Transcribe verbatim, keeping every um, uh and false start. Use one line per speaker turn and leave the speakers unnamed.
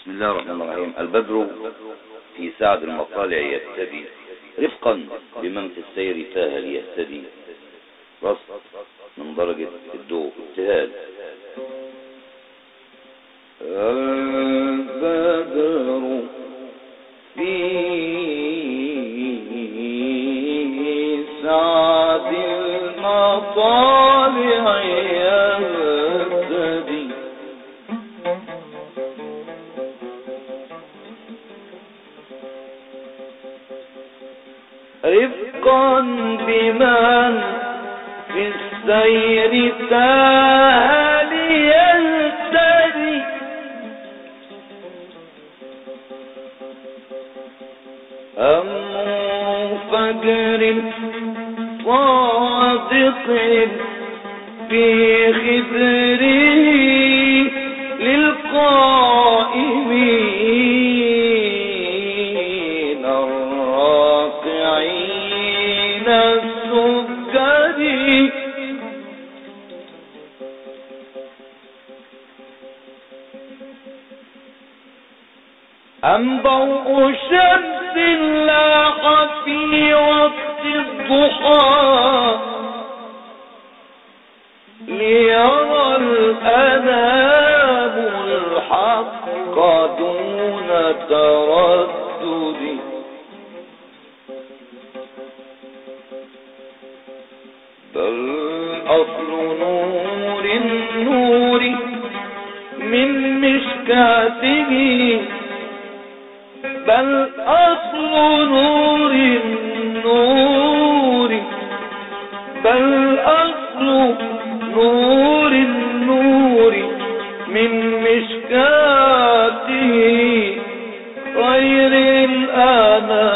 بسم الله الرحمن الرحيم. البدر في سعد المطالع يهتدي رفقا بمن في السير تاه ليهتدي، رصد من درجة الضوء ابتهال. البدر في سعد المطالع يهتدي رفقا بمن في السير تاه ليهتدي، أم فجر صادق في خدره للقائمين الراكعين السجد، أم ضوء شمس لاح في وقت الضحى ليرى الأنام الحق دون تردد، بل أصل نور النور من مشكاته، بل أصل نور النور بل أصل نور النور من مشكاته غير الأنام